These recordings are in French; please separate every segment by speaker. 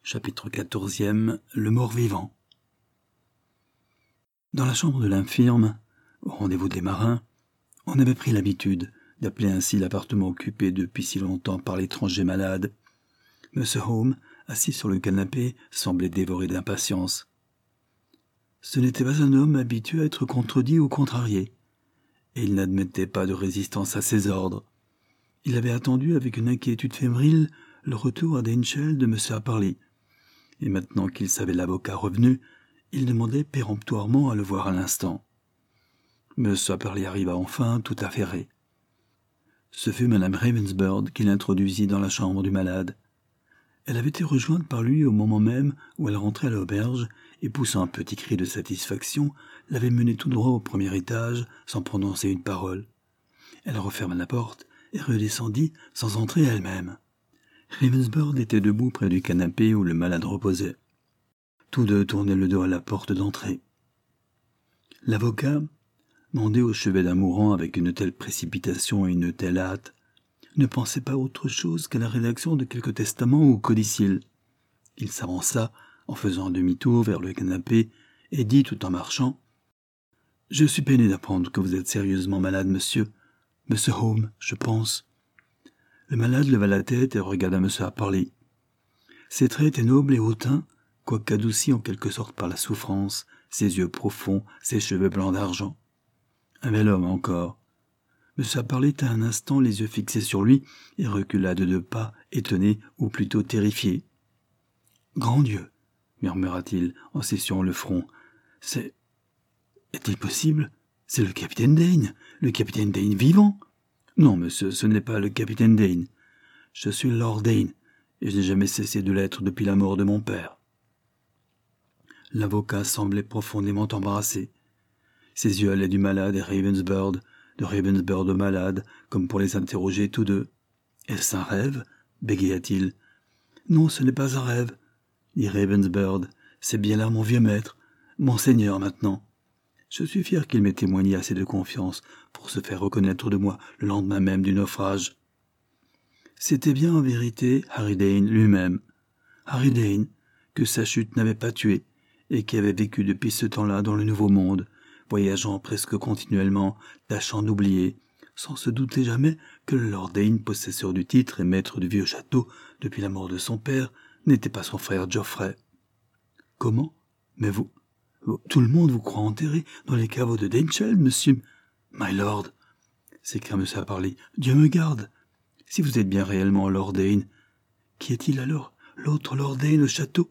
Speaker 1: Chapitre 14e. Le mort-vivant. Dans la chambre de l'infirme, au rendez-vous des marins, on avait pris l'habitude d'appeler ainsi l'appartement occupé depuis si longtemps par l'étranger malade. M. Home, assis sur le canapé, semblait dévoré d'impatience. Ce n'était pas un homme habitué à être contredit ou contrarié, et il n'admettait pas de résistance à ses ordres. Il avait attendu avec une inquiétude fébrile le retour à Danechell de M. Apperly, et maintenant qu'il savait l'avocat revenu, il demandait péremptoirement à le voir à l'instant. M. Apperly arriva enfin, tout affairé. Ce fut Mme Ravensburd qui l'introduisit dans la chambre du malade. Elle avait été rejointe par lui au moment même où elle rentrait à l'auberge et, poussant un petit cri de satisfaction, l'avait mené tout droit au premier étage sans prononcer une parole. Elle referma la porte et redescendit sans entrer elle-même. Ravensburd était debout près du canapé où le malade reposait. Tous deux tournaient le dos à la porte d'entrée. L'avocat, mandé au chevet d'un mourant avec une telle précipitation et une telle hâte, ne pensait pas autre chose qu'à la rédaction de quelque testament ou codicille. Il s'avança, en faisant un demi-tour vers le canapé, et dit tout en marchant « Je suis peiné d'apprendre que vous êtes sérieusement malade, monsieur. Monsieur Home, je pense. » Le malade leva la tête et regarda M. Apperly. Ses traits étaient nobles et hautains, quoique adoucis en quelque sorte par la souffrance, ses yeux profonds, ses cheveux blancs d'argent. Un bel homme encore. M. Apperly tint un instant les yeux fixés sur lui et recula de 2 pas, étonné ou plutôt terrifié. « Grand Dieu !» murmura-t-il en s'essuyant le front. « Est-il possible? C'est le capitaine Dane vivant !»« Non, monsieur, ce n'est pas le capitaine Dane. Je suis Lord Dane, et je n'ai jamais cessé de l'être depuis la mort de mon père. » L'avocat semblait profondément embarrassé. Ses yeux allaient du malade à Ravensburd, de Ravensburd au malade, comme pour les interroger tous deux. « Est-ce un rêve ?» bégaya-t-il. « Non, ce n'est pas un rêve, » dit Ravensburd. « C'est bien là mon vieux maître, mon seigneur maintenant. Je suis fier qu'il m'ait témoigné assez de confiance pour se faire reconnaître de moi le lendemain même du naufrage. » C'était bien en vérité Harry Dane lui-même. Harry Dane, que sa chute n'avait pas tué, et qui avait vécu depuis ce temps-là dans le Nouveau Monde, voyageant presque continuellement, tâchant d'oublier, sans se douter jamais que le Lord Dane, possesseur du titre et maître du vieux château depuis la mort de son père, n'était pas son frère Geoffrey. « Comment? Mais vous, tout le monde vous croit enterré dans les caveaux de Danechell, monsieur. My lord, s'écria M. Apperly, Dieu me garde. Si vous êtes bien réellement Lord Dane, qui est-il alors, l'autre Lord Dane au château?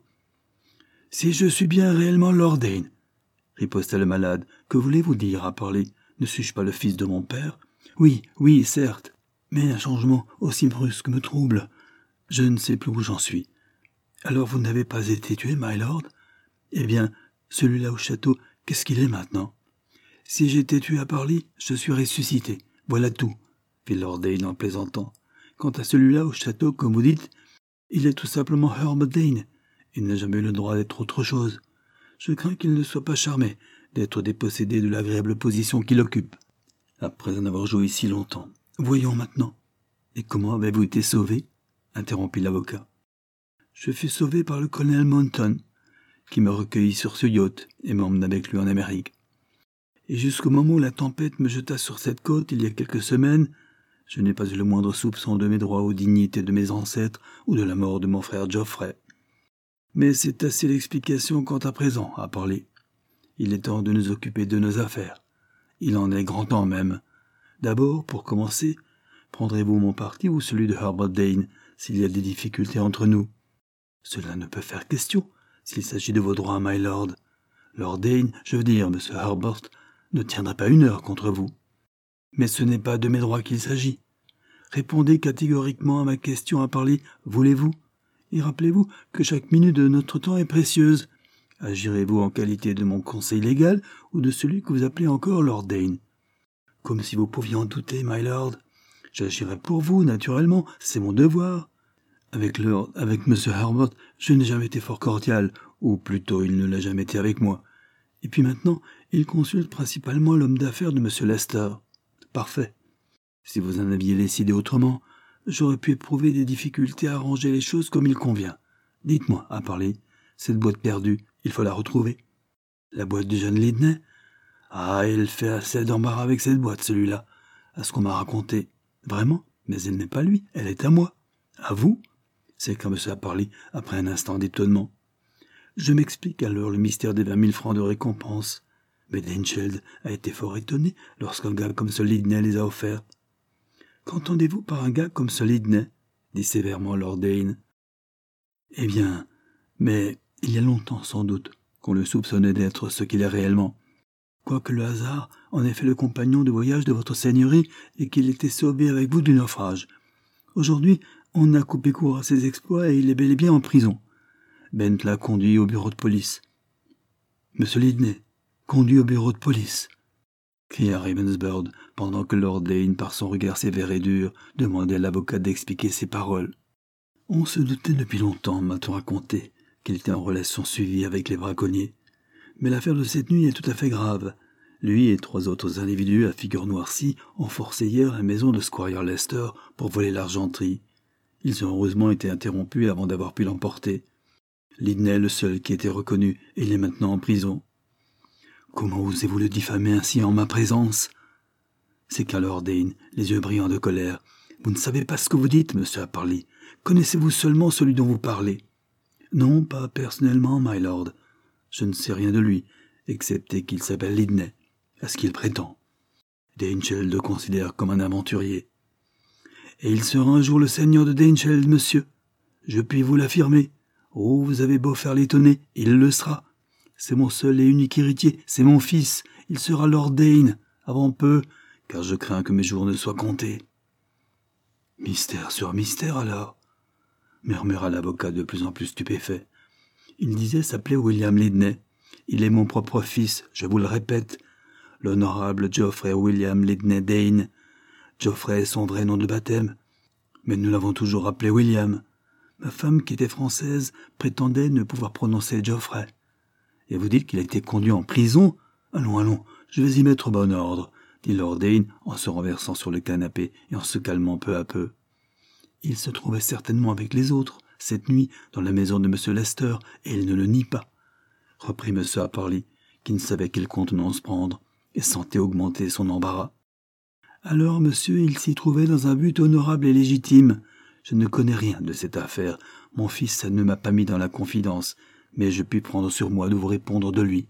Speaker 1: Si je suis bien réellement Lord Dane, riposta le malade, que voulez-vous dire, Apperly? Ne suis-je pas le fils de mon père? Oui, certes, mais un changement aussi brusque me trouble. Je ne sais plus où j'en suis. Alors vous n'avez pas été tué, my lord? Eh bien, celui-là au château, qu'est-ce qu'il est maintenant? Si j'étais tué à Apperly, je suis ressuscité. Voilà tout, fit Lord Dane en plaisantant. Quant à celui-là au château, comme vous dites, il est tout simplement Herbert Dane. Il n'a jamais eu le droit d'être autre chose. Je crains qu'il ne soit pas charmé d'être dépossédé de l'agréable position qu'il occupe, après en avoir joué si longtemps. Voyons maintenant. Et comment avez-vous été sauvé? Interrompit l'avocat. Je fus sauvé par le colonel Monton, qui me recueillit sur ce yacht et m'emmena avec lui en Amérique. Et jusqu'au moment où la tempête me jeta sur cette côte il y a quelques semaines, je n'ai pas eu le moindre soupçon de mes droits aux dignités de mes ancêtres ou de la mort de mon frère Geoffrey. Mais c'est assez l'explication quant à présent, à parler. Il est temps de nous occuper de nos affaires. Il en est grand temps même. D'abord, pour commencer, prendrez-vous mon parti ou celui de Herbert Dane, s'il y a des difficultés entre nous? Cela ne peut faire question, s'il s'agit de vos droits, my lord. Lord Dane, je veux dire, M. Herbert, ne tiendrait pas 1 heure contre vous. Mais ce n'est pas de mes droits qu'il s'agit. Répondez catégoriquement à ma question à parler, voulez-vous? Et rappelez-vous que chaque minute de notre temps est précieuse. Agirez-vous en qualité de mon conseil légal ou de celui que vous appelez encore Lord Dane? Comme si vous pouviez en douter, my lord. J'agirai pour vous, naturellement, c'est mon devoir. Avec M. Herbert, je n'ai jamais été fort cordial, ou plutôt il ne l'a jamais été avec moi. Et puis maintenant, il consulte principalement l'homme d'affaires de M. Lester. Parfait. Si vous en aviez décidé autrement, j'aurais pu éprouver des difficultés à arranger les choses comme il convient. Dites-moi, à parler, cette boîte perdue, il faut la retrouver. La boîte du jeune Lidney? Ah, il fait assez d'embarras avec cette boîte, celui-là, à ce qu'on m'a raconté. Vraiment? Mais elle n'est pas lui, elle est à moi. À vous? C'est quand monsieur a parlé, après un instant d'étonnement. Je m'explique alors le mystère des 20 000 francs de récompense. Mais Daincheld a été fort étonné lorsqu'un gars comme ce Lidney les a offerts. Qu'entendez-vous par un gars comme ce Lidney? Dit sévèrement Lord Dane. Eh bien, mais il y a longtemps sans doute qu'on le soupçonnait d'être ce qu'il est réellement. Quoique le hasard en ait fait le compagnon de voyage de votre seigneurie et qu'il était sauvé avec vous du naufrage. Aujourd'hui, on a coupé court à ses exploits et il est bel et bien en prison. Bent l'a conduit au bureau de police. Monsieur Lidney, conduit au bureau de police, cria Ravensbird, pendant que Lord Dane, par son regard sévère et dur, demandait à l'avocat d'expliquer ses paroles. On se doutait depuis longtemps, m'a-t-on raconté, qu'il était en relation suivie avec les braconniers. Mais l'affaire de cette nuit est tout à fait grave. Lui et 3 autres individus à figure noircie ont forcé hier la maison de Squire Lester pour voler l'argenterie. Ils ont heureusement été interrompus avant d'avoir pu l'emporter. Lidney est le seul qui était reconnu et il est maintenant en prison. Comment osez-vous le diffamer ainsi en ma présence? S'écria Lord Dane, les yeux brillants de colère. Vous ne savez pas ce que vous dites, monsieur Apperly. Connaissez-vous seulement celui dont vous parlez? Non, pas personnellement, my lord. Je ne sais rien de lui, excepté qu'il s'appelle Lidney, à ce qu'il prétend. Daincheld le considère comme un aventurier. Et il sera un jour le seigneur de Daincheld, monsieur. Je puis vous l'affirmer. Oh, vous avez beau faire l'étonner, il le sera. C'est mon seul et unique héritier, c'est mon fils. Il sera Lord Dane, avant peu, car je crains que mes jours ne soient comptés. Mystère sur mystère, alors, murmura l'avocat de plus en plus stupéfait. Il disait s'appeler William Lidney. Il est mon propre fils, je vous le répète. L'honorable Geoffrey William Lidney Dane. Geoffrey est son vrai nom de baptême. Mais nous l'avons toujours appelé William. Ma femme, qui était française, prétendait ne pouvoir prononcer Geoffrey. Et vous dites qu'il a été conduit en prison? Allons, allons, je vais y mettre bon ordre, dit Lord Dane en se renversant sur le canapé et en se calmant peu à peu. Il se trouvait certainement avec les autres, cette nuit, dans la maison de M. Lester, et il ne le nie pas, reprit M. Apperly, qui ne savait quelle contenance prendre, et sentait augmenter son embarras. Alors, monsieur, il s'y trouvait dans un but honorable et légitime. Je ne connais rien de cette affaire. Mon fils ne m'a pas mis dans la confidence, mais je puis prendre sur moi de vous répondre de lui.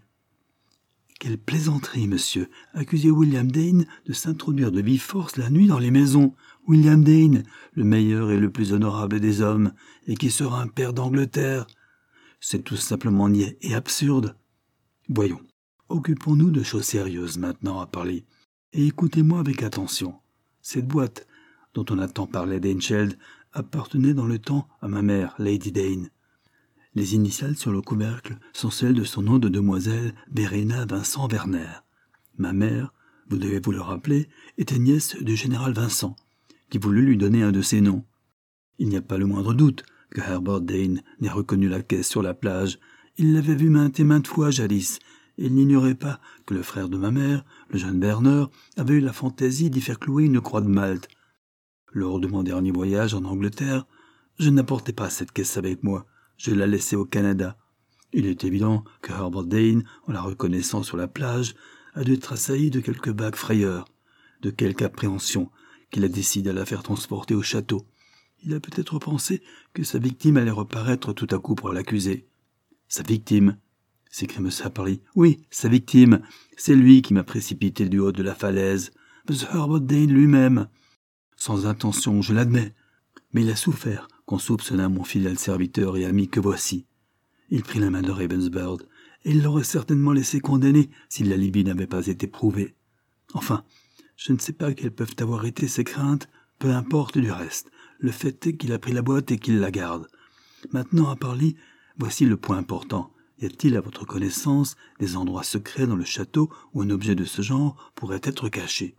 Speaker 1: Quelle plaisanterie, monsieur. Accuser William Dane de s'introduire de vive force la nuit dans les maisons. William Dane, le meilleur et le plus honorable des hommes, et qui sera un père d'Angleterre. C'est tout simplement niais et absurde. Voyons, occupons-nous de choses sérieuses maintenant à parler. Et écoutez-moi avec attention. Cette boîte, dont on a tant parlé à Daincheld, appartenait dans le temps à ma mère, Lady Dane. Les initiales sur le couvercle sont celles de son nom de demoiselle Verena Vincent Werner. Ma mère, vous devez vous le rappeler, était nièce du général Vincent, qui voulut lui donner un de ses noms. Il n'y a pas le moindre doute que Herbert Dane n'ait reconnu la caisse sur la plage. Il l'avait vue maintes et maintes fois jadis, et il n'ignorait pas que le frère de ma mère, le jeune Werner, avait eu la fantaisie d'y faire clouer une croix de Malte. Lors de mon dernier voyage en Angleterre, je n'apportais pas cette caisse avec moi. Je la laissais au Canada. Il est évident que Herbert Dane, en la reconnaissant sur la plage, a dû être assailli de quelque vague frayeur, de quelque appréhension, qu'il a décidé à la faire transporter au château. Il a peut-être pensé que sa victime allait reparaître tout à coup pour l'accuser. Sa victime, s'écria M. Apperly. Oui, sa victime. C'est lui qui m'a précipité du haut de la falaise. M. Herbert Dane lui-même. Sans intention, je l'admets. Mais il a souffert qu'on soupçonnât mon fidèle serviteur et ami que voici. Il prit la main de Ravensbird, et il l'aurait certainement laissé condamner si l'alibi n'avait pas été prouvé. Enfin, je ne sais pas quelles peuvent avoir été ses craintes, peu importe du reste. Le fait est qu'il a pris la boîte et qu'il la garde. Maintenant, à Apperly, voici le point important. Y a-t-il à votre connaissance des endroits secrets dans le château où un objet de ce genre pourrait être caché?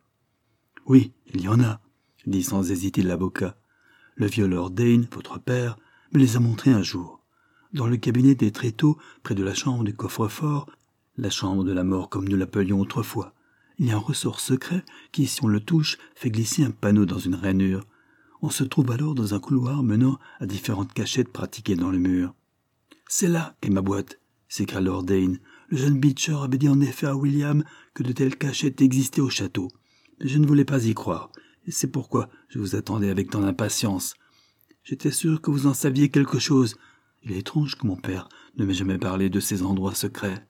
Speaker 1: Oui, il y en a, dit sans hésiter l'avocat. Le vieux Lord Dane, votre père, me les a montrés un jour. Dans le cabinet des tréteaux, près de la chambre du coffre-fort, la chambre de la mort comme nous l'appelions autrefois, il y a un ressort secret qui, si on le touche, fait glisser un panneau dans une rainure. On se trouve alors dans un couloir menant à différentes cachettes pratiquées dans le mur. C'est là qu'est ma boîte, s'écria Lord Dane. Le jeune Beecher avait dit en effet à William que de telles cachettes existaient au château. Mais je ne voulais pas y croire, et c'est pourquoi je vous attendais avec tant d'impatience. J'étais sûr que vous en saviez quelque chose. Il est étrange que mon père ne m'ait jamais parlé de ces endroits secrets.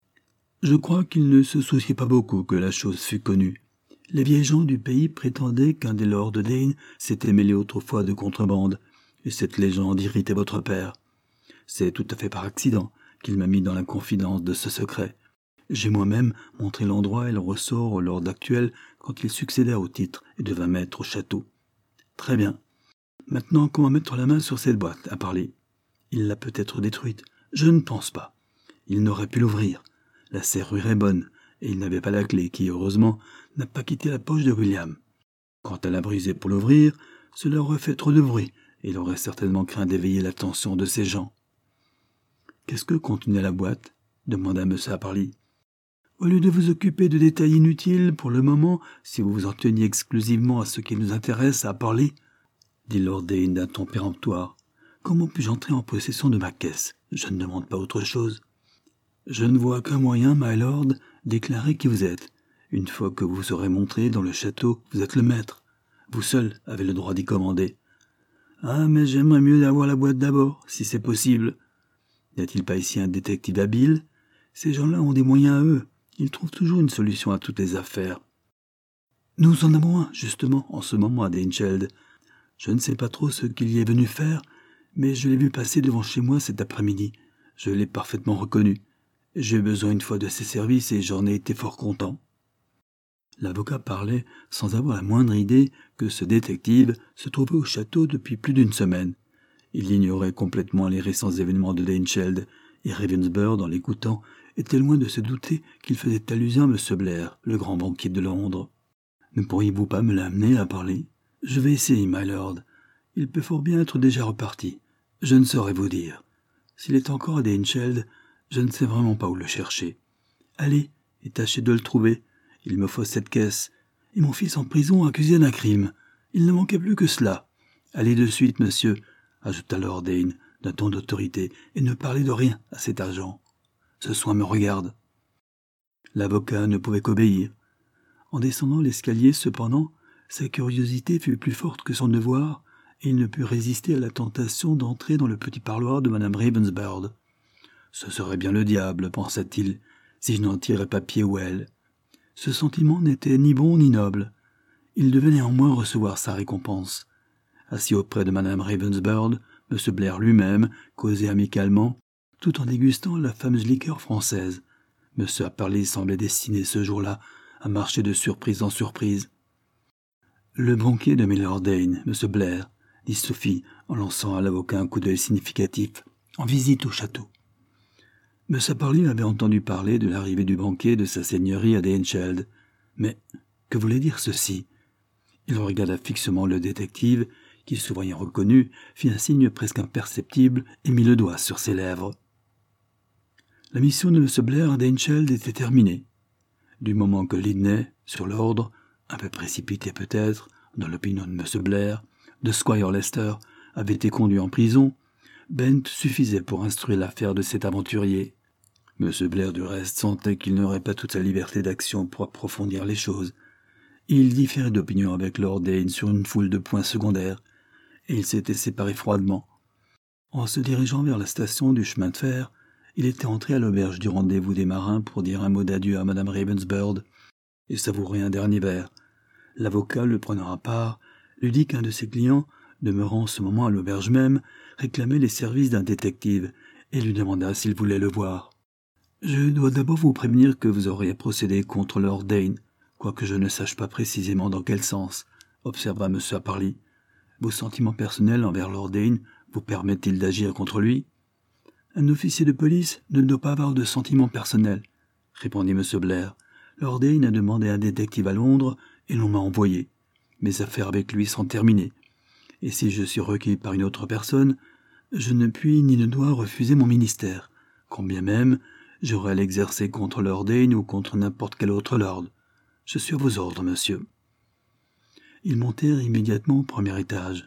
Speaker 1: Je crois qu'il ne se souciait pas beaucoup que la chose fût connue. Les vieilles gens du pays prétendaient qu'un des lords de Dane s'était mêlé autrefois de contrebande, et cette légende irritait votre père. C'est tout à fait par accident qu'il m'a mis dans la confidence de ce secret. J'ai moi-même montré l'endroit et le ressort au lord actuel quand il succéda au titre et devint maître au château. Très bien. Maintenant, comment mettre la main sur cette boîte, à parler? Il l'a peut-être détruite. Je ne pense pas. Il n'aurait pu l'ouvrir. La serrure est bonne, et il n'avait pas la clé qui, heureusement, n'a pas quitté la poche de William. Quant à la briser pour l'ouvrir, cela aurait fait trop de bruit, et il aurait certainement craint d'éveiller l'attention de ces gens. « Qu'est-ce que contenait la boîte ?» demanda M. Apperly. « Au lieu de vous occuper de détails inutiles, pour le moment, si vous vous en teniez exclusivement à ce qui nous intéresse à parler, dit Lord Dane d'un ton péremptoire, comment puis-je entrer en possession de ma caisse? Je ne demande pas autre chose. Je ne vois qu'un moyen, my lord, déclarer qui vous êtes. Une fois que vous vous serez montré dans le château, vous êtes le maître. Vous seul avez le droit d'y commander. Ah, mais j'aimerais mieux avoir la boîte d'abord, si c'est possible. N'y a-t-il pas ici un détective habile? Ces gens-là ont des moyens à eux. Ils trouvent toujours une solution à toutes les affaires. Nous en avons un, justement, en ce moment à Danecheld. Je ne sais pas trop ce qu'il y est venu faire, mais je l'ai vu passer devant chez moi cet après-midi. Je l'ai parfaitement reconnu. J'ai eu besoin une fois de ses services et j'en ai été fort content. L'avocat parlait sans avoir la moindre idée que ce détective se trouvait au château depuis plus d'une semaine. Il ignorait complètement les récents événements de Danecheld, et Ravensburg, en l'écoutant, était loin de se douter qu'il faisait allusion à M. Blair, le grand banquier de Londres. « Ne pourriez-vous pas me l'amener à parler ? Je vais essayer, my lord. Il peut fort bien être déjà reparti. Je ne saurais vous dire. S'il est encore à Danecheld, je ne sais vraiment pas où le chercher. Allez, et tâchez de le trouver. Il me faut cette caisse. Et mon fils en prison accusé d'un crime. Il ne manquait plus que cela. Allez de suite, monsieur, ajouta Lord Dane d'un ton d'autorité, et ne parlez de rien à cet agent. Ce soin me regarde. L'avocat ne pouvait qu'obéir. En descendant l'escalier, cependant, sa curiosité fut plus forte que son devoir, et il ne put résister à la tentation d'entrer dans le petit parloir de Madame Ravensburg. Ce serait bien le diable, pensa-t-il, si je n'en tirais pas pied ou elle. Ce sentiment n'était ni bon ni noble. Il devait néanmoins recevoir sa récompense. Assis auprès de Madame Ravensburg, M. Blair lui-même causait amicalement, tout en dégustant la fameuse liqueur française. M. Apperly semblait destiné ce jour-là à marcher de surprise en surprise. « Le banquier de Mylord Dane, M. Blair, » dit Sophie en lançant à l'avocat un coup d'œil significatif, « en visite au château. » M. Apperly avait entendu parler de l'arrivée du banquier de sa seigneurie à Danecheld. Mais que voulait dire ceci? Il regarda fixement le détective, qui, se voyant reconnu, fit un signe presque imperceptible et mit le doigt sur ses lèvres. La mission de M. Blair à Danecheld était terminée. Du moment que Lydney, sur l'ordre, un peu précipité peut-être, dans l'opinion de M. Blair, de Squire Lester, avait été conduit en prison, Bent suffisait pour instruire l'affaire de cet aventurier. M. Blair, du reste, sentait qu'il n'aurait pas toute sa liberté d'action pour approfondir les choses. Il différait d'opinion avec Lord Dane sur une foule de points secondaires, et ils s'étaient séparés froidement. En se dirigeant vers la station du chemin de fer, il était entré à l'auberge du rendez-vous des marins pour dire un mot d'adieu à Madame Ravensburg et savourer un dernier verre. L'avocat, le prenant à part, lui dit qu'un de ses clients, demeurant en ce moment à l'auberge même, réclamait les services d'un détective et lui demanda s'il voulait le voir. « Je dois d'abord vous prévenir que vous auriez procédé contre Lord Dane, quoique je ne sache pas précisément dans quel sens, » observa M. Apperly. « Vos sentiments personnels envers Lord Dane vous permettent-ils d'agir contre lui ?»« Un officier de police ne doit pas avoir de sentiments personnels, » répondit M. Blair. « Lord Dane a demandé un détective à Londres et l'on m'a envoyé. Mes affaires avec lui sont terminées. Et si je suis requis par une autre personne, je ne puis ni ne dois refuser mon ministère, quand bien même j'aurais à l'exercer contre Lord Dane ou contre n'importe quel autre lord. Je suis à vos ordres, monsieur. » Ils montèrent immédiatement au premier étage.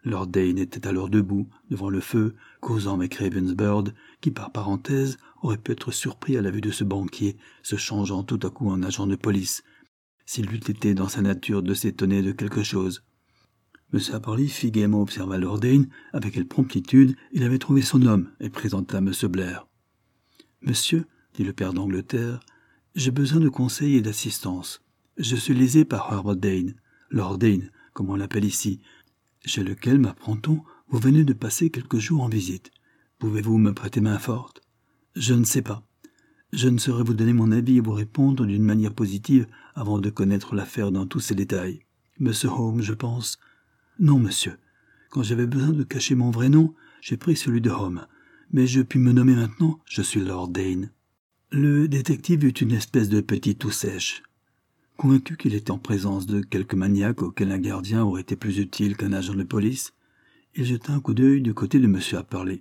Speaker 1: Lord Dane était alors debout, devant le feu, causant avec Ravensburd, qui par parenthèse aurait pu être surpris à la vue de ce banquier, se changeant tout à coup en agent de police, s'il eût été dans sa nature de s'étonner de quelque chose. M. Apperly fit gaiement observer Lord Dane avec quelle promptitude il avait trouvé son homme et présenta M. Blair. « Monsieur, dit le père d'Angleterre, j'ai besoin de conseils et d'assistance. Je suis lésé par Herbert Dane, Lord Dane, comme on l'appelle ici, chez lequel, m'apprend-on, vous venez de passer quelques jours en visite. Pouvez-vous me prêter main forte ? Je ne sais pas. Je ne saurais vous donner mon avis et vous répondre d'une manière positive avant de connaître l'affaire dans tous ses détails. Monsieur Holmes, je pense. Non, monsieur. Quand j'avais besoin de cacher mon vrai nom, j'ai pris celui de Holmes. Mais je puis me nommer maintenant, je suis Lord Dane. Le détective eut une espèce de petit toux sèche. Convaincu qu'il était en présence de quelque maniaque auquel un gardien aurait été plus utile qu'un agent de police, il jeta un coup d'œil du côté de M. Apperly.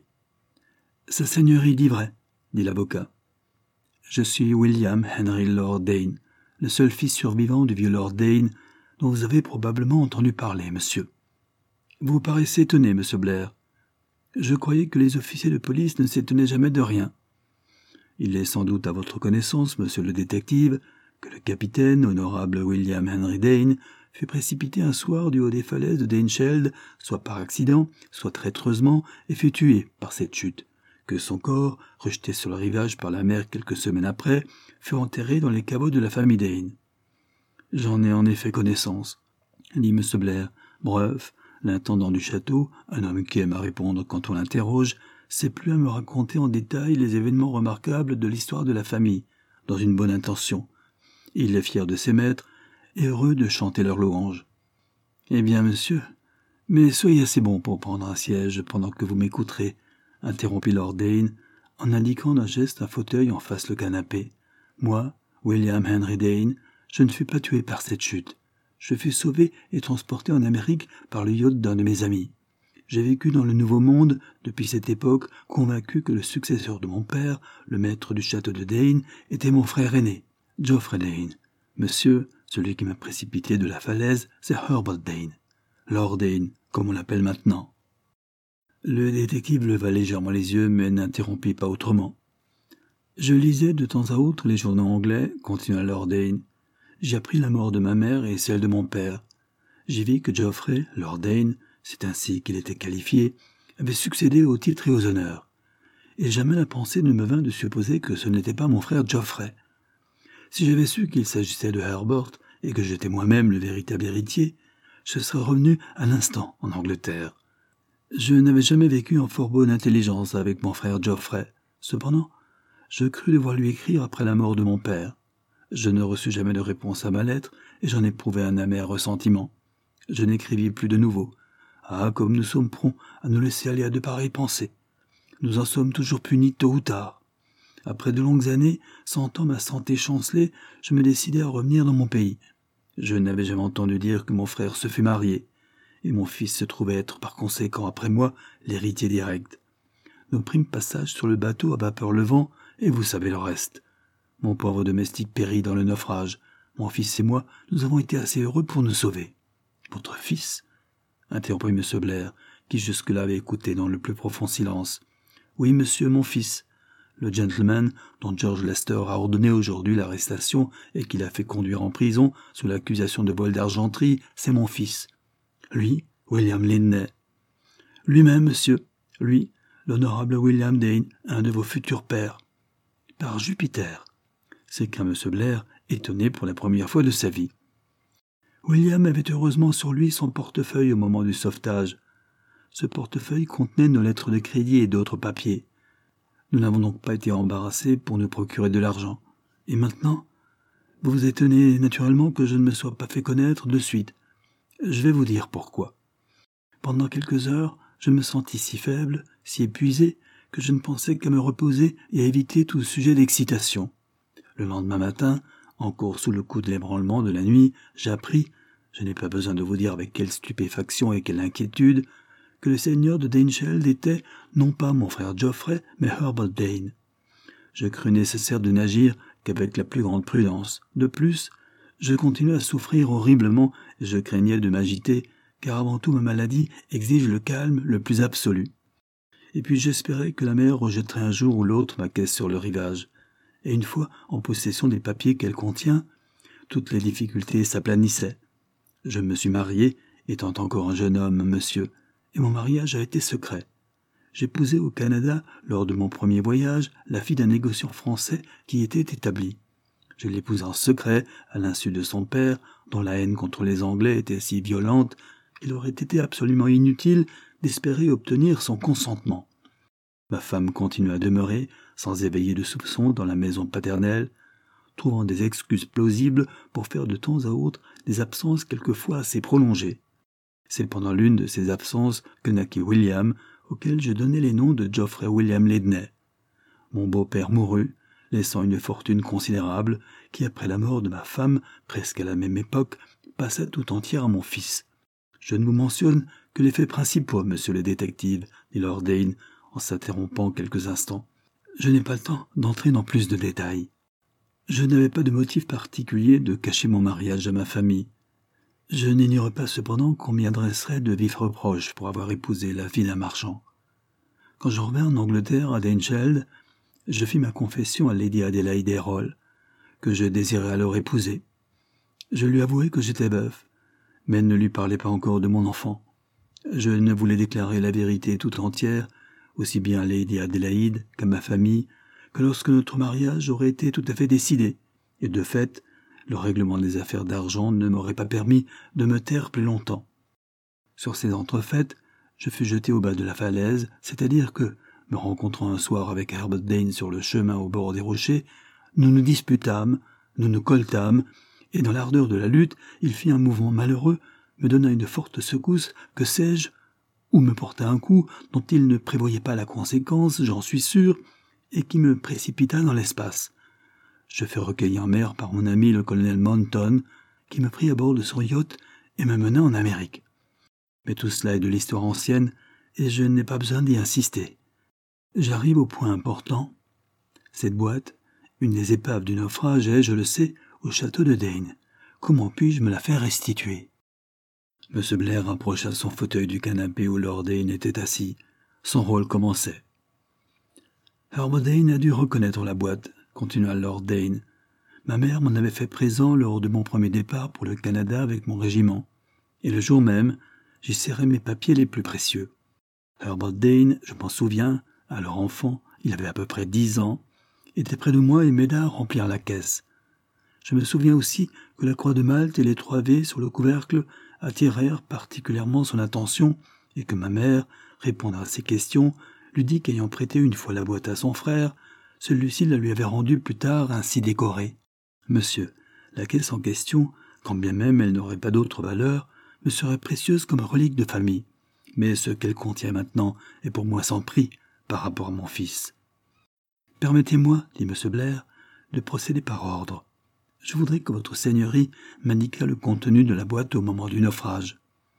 Speaker 1: « Sa seigneurie dit vrai, » dit l'avocat. « Je suis William Henry Lord Dane, le seul fils survivant du vieux Lord Dane, dont vous avez probablement entendu parler, monsieur. Vous paraissez étonné, monsieur Blair. Je croyais que les officiers de police ne s'étonnaient jamais de rien. Il est sans doute à votre connaissance, monsieur le détective, que le capitaine, honorable William Henry Dane, fut précipité un soir du haut des falaises de Danesheld, soit par accident, soit traîtreusement, et fut tué par cette chute, que son corps, rejeté sur le rivage par la mer quelques semaines après, fut enterré dans les caveaux de la famille Dane. J'en ai en effet connaissance, dit M. Blair. Bref, l'intendant du château, un homme qui aime à répondre quand on l'interroge, sait plus à me raconter en détail les événements remarquables de l'histoire de la famille, dans une bonne intention. Il est fier de ses maîtres et heureux de chanter leurs louanges. Eh bien, monsieur, mais soyez assez bon pour prendre un siège pendant que vous m'écouterez, interrompit Lord Dane, en indiquant d'un geste un fauteuil en face le canapé. Moi, William Henry Dane, je ne fus pas tué par cette chute. Je fus sauvé et transporté en Amérique par le yacht d'un de mes amis. J'ai vécu dans le Nouveau Monde depuis cette époque, convaincu que le successeur de mon père, le maître du château de Dane, était mon frère aîné, Geoffrey Dane. Monsieur, celui qui m'a précipité de la falaise, c'est Herbert Dane. Lord Dane, comme on l'appelle maintenant. Le détective leva légèrement les yeux, mais n'interrompit pas autrement. Je lisais de temps à autre les journaux anglais, continua Lord Dane. J'ai appris la mort de ma mère et celle de mon père. J'ai vu que Geoffrey, Lord Dane, c'est ainsi qu'il était qualifié, avait succédé au titre et aux honneurs. Et jamais la pensée ne me vint de supposer que ce n'était pas mon frère Geoffrey. Si j'avais su qu'il s'agissait de Herbert et que j'étais moi-même le véritable héritier, je serais revenu à l'instant en Angleterre. Je n'avais jamais vécu en fort bonne intelligence avec mon frère Geoffrey. Cependant, je crus devoir lui écrire après la mort de mon père. Je ne reçus jamais de réponse à ma lettre et j'en éprouvai un amer ressentiment. Je n'écrivis plus de nouveau. Ah, comme nous sommes prompts à nous laisser aller à de pareilles pensées. Nous en sommes toujours punis tôt ou tard. Après de longues années, sentant ma santé chanceler, je me décidai à revenir dans mon pays. Je n'avais jamais entendu dire que mon frère se fût marié, et mon fils se trouvait être par conséquent après moi l'héritier direct. Nous prîmes passage sur le bateau à vapeur levant, et vous savez le reste. Mon pauvre domestique périt dans le naufrage. Mon fils et moi, nous avons été assez heureux pour nous sauver. Votre fils ? Interrompit M. Blair, qui jusque-là avait écouté dans le plus profond silence. Oui, monsieur, mon fils. Le gentleman dont George Lester a ordonné aujourd'hui l'arrestation et qu'il a fait conduire en prison sous l'accusation de vol d'argenterie, c'est mon fils. Lui, William Lindley. Lui-même, monsieur. Lui, l'honorable William Dane, un de vos futurs pères. Par Jupiter, s'écria M. Blair, étonné pour la première fois de sa vie. William avait heureusement sur lui son portefeuille au moment du sauvetage. Ce portefeuille contenait nos lettres de crédit et d'autres papiers. Nous n'avons donc pas été embarrassés pour nous procurer de l'argent. Et maintenant, vous vous étonnez naturellement que je ne me sois pas fait connaître de suite. Je vais vous dire pourquoi. Pendant quelques heures, je me sentis si faible, si épuisé, que je ne pensais qu'à me reposer et à éviter tout sujet d'excitation. Le lendemain matin, encore sous le coup de l'ébranlement de la nuit, j'appris, je n'ai pas besoin de vous dire avec quelle stupéfaction et quelle inquiétude, que le seigneur de Danesheld était, non pas mon frère Geoffrey, mais Herbert Dane. Je crus nécessaire de n'agir qu'avec la plus grande prudence. De plus, je continuais à souffrir horriblement et je craignais de m'agiter, car avant tout ma maladie exige le calme le plus absolu. Et puis j'espérais que la mer rejetterait un jour ou l'autre ma caisse sur le rivage, et une fois en possession des papiers qu'elle contient, toutes les difficultés s'aplanissaient. Je me suis marié, étant encore un jeune homme, monsieur, et mon mariage a été secret. J'épousai au Canada, lors de mon premier voyage, la fille d'un négociant français qui y était établi. Je l'épousai en secret, à l'insu de son père, dont la haine contre les Anglais était si violente qu'il aurait été absolument inutile d'espérer obtenir son consentement. Ma femme continua à demeurer, sans éveiller de soupçons, dans la maison paternelle, trouvant des excuses plausibles pour faire de temps à autre des absences quelquefois assez prolongées. C'est pendant l'une de ces absences que naquit William, auquel je donnai les noms de Geoffrey William Ledney. Mon beau-père mourut, laissant une fortune considérable, qui après la mort de ma femme, presque à la même époque, passa tout entière à mon fils. Je ne vous mentionne que les faits principaux, monsieur le détective, dit Lord Dane, en s'interrompant quelques instants. Je n'ai pas le temps d'entrer dans plus de détails. Je n'avais pas de motif particulier de cacher mon mariage à ma famille. Je n'ignorais pas cependant qu'on m'y adresserait de vifs reproches pour avoir épousé la fille d'un marchand. Quand je revins en Angleterre, à Danecheld, je fis ma confession à Lady Adélaïde Errol, que je désirais alors épouser. Je lui avouai que j'étais veuf, mais ne lui parlais pas encore de mon enfant. Je ne voulais déclarer la vérité tout entière, aussi bien à Lady Adélaïde qu'à ma famille, que lorsque notre mariage aurait été tout à fait décidé, et de fait, le règlement des affaires d'argent ne m'aurait pas permis de me taire plus longtemps. Sur ces entrefaites, je fus jeté au bas de la falaise, c'est-à-dire que, me rencontrant un soir avec Herbert Dane sur le chemin au bord des rochers, nous nous disputâmes, nous nous coltâmes, et dans l'ardeur de la lutte, il fit un mouvement malheureux, me donna une forte secousse, que sais-je, ou me porta un coup dont il ne prévoyait pas la conséquence, j'en suis sûr, et qui me précipita dans l'espace. Je fus recueilli en mer par mon ami le colonel Monton, qui me prit à bord de son yacht et me mena en Amérique. Mais tout cela est de l'histoire ancienne, et je n'ai pas besoin d'y insister. J'arrive au point important. Cette boîte, une des épaves du naufrage, est, je le sais, au château de Dane. Comment puis-je me la faire restituer ? M. Blair approcha son fauteuil du canapé où Lord Dane était assis. Son rôle commençait. Herbert Dane a dû reconnaître la boîte, continua Lord Dane. Ma mère m'en avait fait présent lors de mon premier départ pour le Canada avec mon régiment. Et le jour même, j'y serrai mes papiers les plus précieux. Herbert Dane, je m'en souviens, alors enfant, il avait à peu près 10 ans, était près de moi et m'aida à remplir la caisse. Je me souviens aussi que la croix de Malte et les 3 V sur le couvercle attirèrent particulièrement son attention et que ma mère, répondant à ses questions, lui dit qu'ayant prêté une fois la boîte à son frère, celui-ci la lui avait rendue plus tard ainsi décorée. Monsieur, la caisse en question, quand bien même elle n'aurait pas d'autre valeur, me serait précieuse comme relique de famille. Mais ce qu'elle contient maintenant est pour moi sans prix par rapport à mon fils. Permettez-moi, dit M. Blair, de procéder par ordre. Je voudrais que votre seigneurie m'indiquât le contenu de la boîte au moment du naufrage.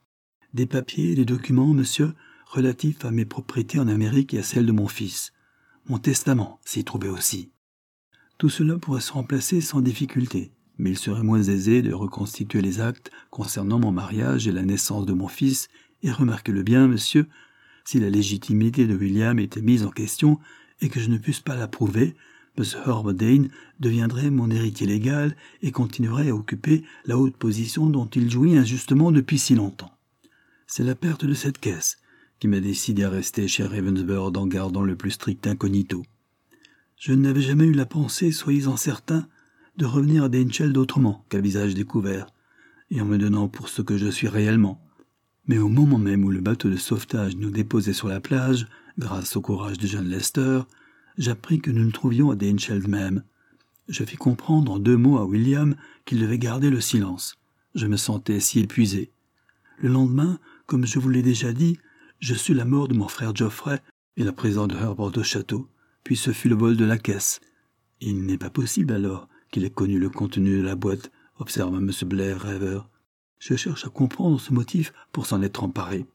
Speaker 1: Des papiers et des documents, monsieur, relatifs à mes propriétés en Amérique et à celles de mon fils. Mon testament s'y trouvait aussi. Tout cela pourrait se remplacer sans difficulté, mais il serait moins aisé de reconstituer les actes concernant mon mariage et la naissance de mon fils, et remarquez-le bien, monsieur, si la légitimité de William était mise en question et que je ne puisse pas la prouver, M. Herbert Dane deviendrait mon héritier légal et continuerait à occuper la haute position dont il jouit injustement depuis si longtemps. C'est la perte de cette caisse qui m'a décidé à rester chez Ravensbourg en gardant le plus strict incognito. Je n'avais jamais eu la pensée, soyez-en certains, de revenir à Danecheld autrement qu'à visage découvert, et en me donnant pour ce que je suis réellement. Mais au moment même où le bateau de sauvetage nous déposait sur la plage, grâce au courage du jeune Lester, j'appris que nous nous trouvions à Danecheld même. Je fis comprendre en 2 mots à William qu'il devait garder le silence. Je me sentais si épuisé. Le lendemain, comme je vous l'ai déjà dit, je sus la mort de mon frère Geoffrey et la présence de Herbert au château, puis ce fut le vol de la caisse. Il n'est pas possible alors qu'il ait connu le contenu de la boîte, observa M. Blair rêveur. Je cherche à comprendre ce motif pour s'en être emparé.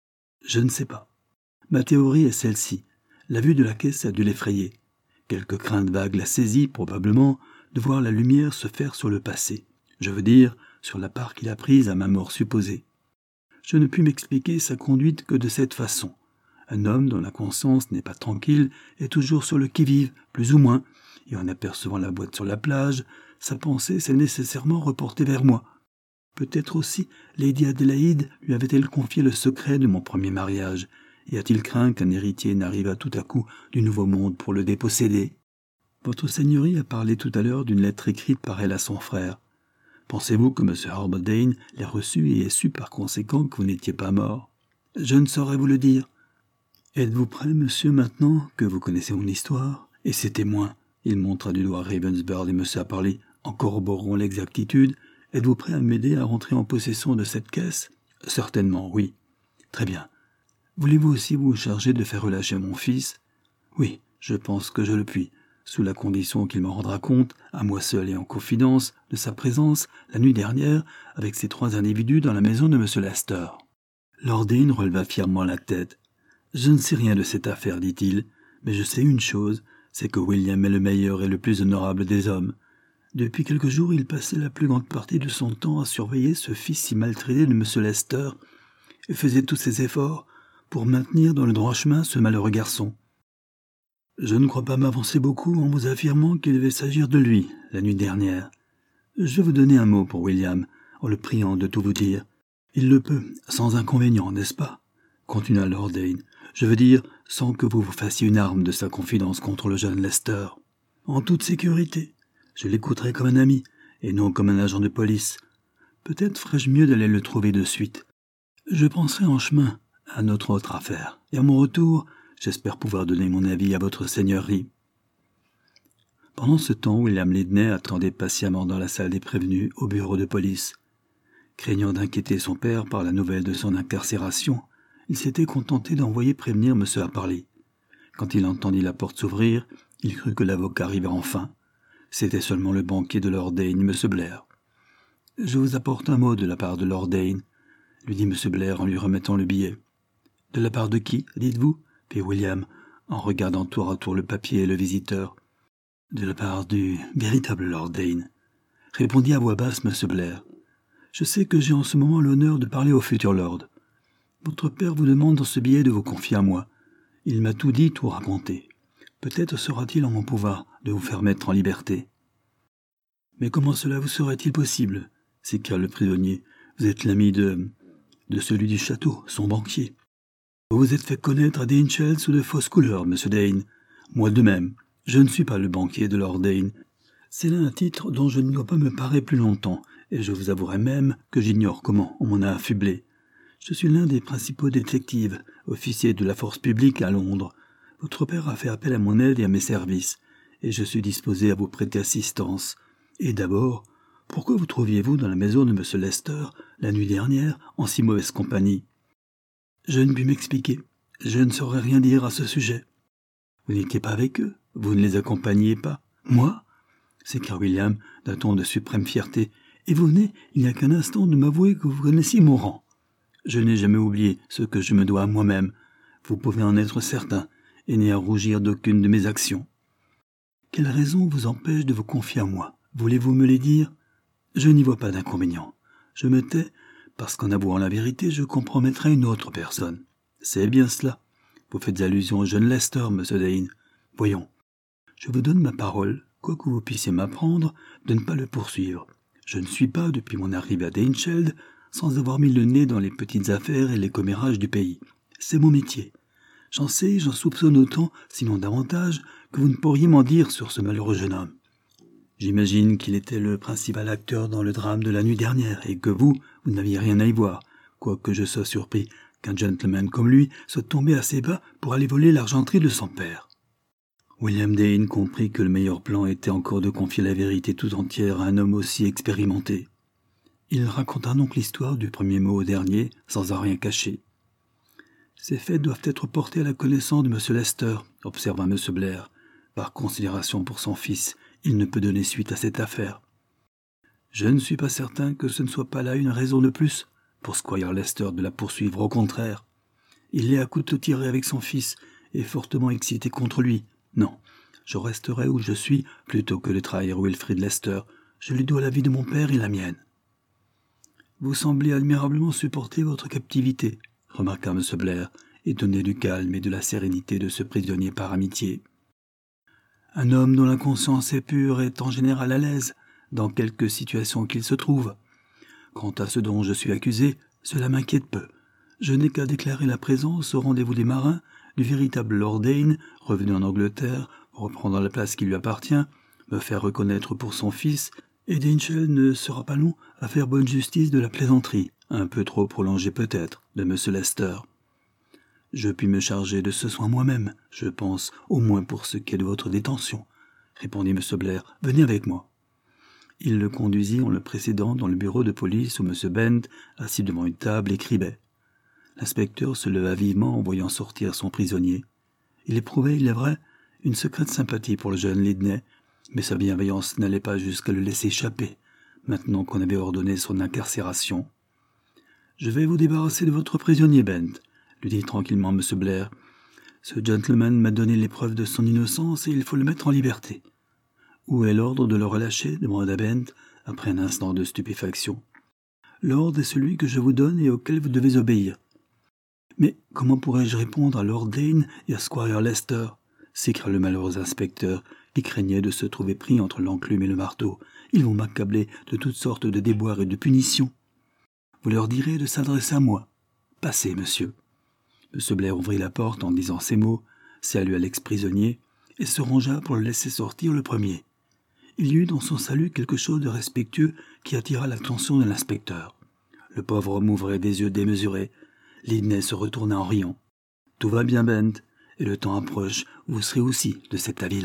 Speaker 1: Je ne sais pas. Ma théorie est celle-ci. La vue de la caisse a dû l'effrayer. Quelque crainte vague l'a saisie, probablement, de voir la lumière se faire sur le passé. Je veux dire, sur la part qu'il a prise à ma mort supposée. je ne puis m'expliquer sa conduite que de cette façon. Un homme dont la conscience n'est pas tranquille est toujours sur le qui-vive, plus ou moins, et en apercevant la boîte sur la plage, sa pensée s'est nécessairement reportée vers moi. Peut-être aussi Lady Adélaïde lui avait-elle confié le secret de mon premier mariage, et a-t-il craint qu'un héritier n'arrivât tout à coup du Nouveau Monde pour le déposséder? Votre Seigneurie a parlé tout à l'heure d'une lettre écrite par elle à son frère. Pensez-vous que M. Harbordane l'ait reçue et ait su par conséquent que vous n'étiez pas mort? Je ne saurais vous le dire. Êtes-vous prêt, monsieur, maintenant que vous connaissez mon histoire? Et ses témoins, il montra du doigt Ravensburg et M. Apperley, en corroborant l'exactitude. Êtes-vous prêt à m'aider à rentrer en possession de cette caisse? Certainement, oui. Très bien. Voulez-vous aussi vous charger de faire relâcher mon fils? Oui, je pense que je le puis, sous la condition qu'il me rendra compte, à moi seul et en confidence, de sa présence, la nuit dernière, avec ces 3 individus dans la maison de M. Lester. Lord Dane releva fièrement la tête. « Je ne sais rien de cette affaire, dit-il, mais je sais une chose, c'est que William est le meilleur et le plus honorable des hommes. Depuis quelques jours, il passait la plus grande partie de son temps à surveiller ce fils si maltraité de M. Lester, et faisait tous ses efforts pour maintenir dans le droit chemin ce malheureux garçon. Je ne crois pas m'avancer beaucoup en vous affirmant qu'il devait s'agir de lui, la nuit dernière. Je vais vous donner un mot pour William, en le priant de tout vous dire. Il le peut, sans inconvénient, n'est-ce pas? Continua Lord Dane. Je veux dire, sans que vous vous fassiez une arme de sa confidence contre le jeune Lester. En toute sécurité. Je l'écouterai comme un ami, et non comme un agent de police. Peut-être ferais-je mieux d'aller le trouver de suite. Je penserai en chemin à notre autre affaire, et à mon retour, j'espère pouvoir donner mon avis à votre seigneurie. Pendant ce temps, William Lydney attendait patiemment dans la salle des prévenus au bureau de police. Craignant d'inquiéter son père par la nouvelle de son incarcération, il s'était contenté d'envoyer prévenir M. Apperley. Quand il entendit la porte s'ouvrir, il crut que l'avocat arrivait enfin. C'était seulement le banquier de Lord Dane, M. Blair. « Je vous apporte un mot de la part de Lord Dane, » lui dit M. Blair en lui remettant le billet. « De la part de qui, dites-vous » fit William, en regardant tour à tour le papier et le visiteur. « De la part du véritable Lord Dane, » répondit à voix basse M. Blair. « Je sais que j'ai en ce moment l'honneur de parler au futur Lord. Votre père vous demande dans ce billet de vous confier à moi. Il m'a tout dit, tout raconté. Peut-être sera-t-il en mon pouvoir de vous faire mettre en liberté. »« Mais comment cela vous serait-il possible ?» s'écria le prisonnier. « Vous êtes l'ami de celui du château, son banquier. Vous vous êtes fait connaître à Dinchel sous de fausses couleurs, M. Dane. Moi de même. Je ne suis pas le banquier de Lord Dane. C'est là un titre dont je ne dois pas me parer plus longtemps, et je vous avouerai même que j'ignore comment on m'en a affublé. Je suis l'un des principaux détectives, officier de la force publique à Londres. Votre père a fait appel à mon aide et à mes services, et je suis disposé à vous prêter assistance. Et d'abord, pourquoi vous trouviez-vous dans la maison de M. Lester, la nuit dernière, en si mauvaise compagnie? Je ne puis m'expliquer. Je ne saurais rien dire à ce sujet. Vous n'étiez pas avec eux? Vous ne les accompagniez pas? Moi? S'écria William, d'un ton de suprême fierté. Et vous venez, il n'y a qu'un instant, de m'avouer que vous connaissiez mon rang. Je n'ai jamais oublié ce que je me dois à moi-même. Vous pouvez en être certain, et n'ai à rougir d'aucune de mes actions. Quelle raison vous empêche de vous confier à moi? Voulez-vous me les dire? Je n'y vois pas d'inconvénient. Je me tais, parce qu'en avouant la vérité, je compromettrai une autre personne. C'est bien cela. Vous faites allusion au jeune Lester, M. Dane. Voyons, je vous donne ma parole, quoi que vous puissiez m'apprendre, de ne pas le poursuivre. Je ne suis pas, depuis mon arrivée à Danecheld, sans avoir mis le nez dans les petites affaires et les commérages du pays. C'est mon métier. J'en sais, j'en soupçonne autant, sinon davantage, que vous ne pourriez m'en dire sur ce malheureux jeune homme. J'imagine qu'il était le principal acteur dans le drame de la nuit dernière, et que vous n'aviez rien à y voir, quoique je sois surpris qu'un gentleman comme lui soit tombé assez bas pour aller voler l'argenterie de son père. William Dane comprit que le meilleur plan était encore de confier la vérité tout entière à un homme aussi expérimenté. Il raconta donc l'histoire du premier mot au dernier, sans en rien cacher. « Ces faits doivent être portés à la connaissance de M. Lester, » observa M. Blair. « Par considération pour son fils, il ne peut donner suite à cette affaire. » Je ne suis pas certain que ce ne soit pas là une raison de plus pour Squire Lester de la poursuivre, au contraire. Il est à couteau tiré avec son fils et fortement excité contre lui. Non, je resterai où je suis plutôt que de trahir Wilfrid Lester. Je lui dois la vie de mon père et la mienne. Vous semblez admirablement supporter votre captivité, remarqua M. Blair, étonné du calme et de la sérénité de ce prisonnier par amitié. Un homme dont la conscience est pure est en général à l'aise, dans quelque situation qu'il se trouve. Quant à ce dont je suis accusé, cela m'inquiète peu. Je n'ai qu'à déclarer la présence au rendez-vous des marins du véritable Lord Dane, revenu en Angleterre, reprendre la place qui lui appartient, me faire reconnaître pour son fils, et Dinchel ne sera pas long à faire bonne justice de la plaisanterie, un peu trop prolongée peut-être, de M. Lester. Je puis me charger de ce soin moi-même, je pense, au moins pour ce qui est de votre détention, répondit M. Blair. Venez avec moi. Il le conduisit en le précédant dans le bureau de police où M. Bent, assis devant une table, écrivait. L'inspecteur se leva vivement en voyant sortir son prisonnier. Il éprouvait, il est vrai, une secrète sympathie pour le jeune Lydney, mais sa bienveillance n'allait pas jusqu'à le laisser échapper, maintenant qu'on avait ordonné son incarcération. « Je vais vous débarrasser de votre prisonnier, Bent, lui dit tranquillement M. Blair. Ce gentleman m'a donné les preuves de son innocence et il faut le mettre en liberté. Où est l'ordre de le relâcher demanda Bent, après un instant de stupéfaction. L'ordre est celui que je vous donne et auquel vous devez obéir. Mais comment pourrais-je répondre à Lord Dane et à Squire Lester s'écria le malheureux inspecteur, qui craignait de se trouver pris entre l'enclume et le marteau. Ils vont m'accabler de toutes sortes de déboires et de punitions. Vous leur direz de s'adresser à moi. Passez, monsieur. M. Blair ouvrit la porte en disant ces mots, salua l'ex-prisonnier et se rangea pour le laisser sortir le premier. Il y eut dans son salut quelque chose de respectueux qui attira l'attention de l'inspecteur. Le pauvre homme ouvrait des yeux démesurés. Lydney se retourna en riant. « Tout va bien, Bent, et le temps approche où vous serez aussi de cet avis-là. »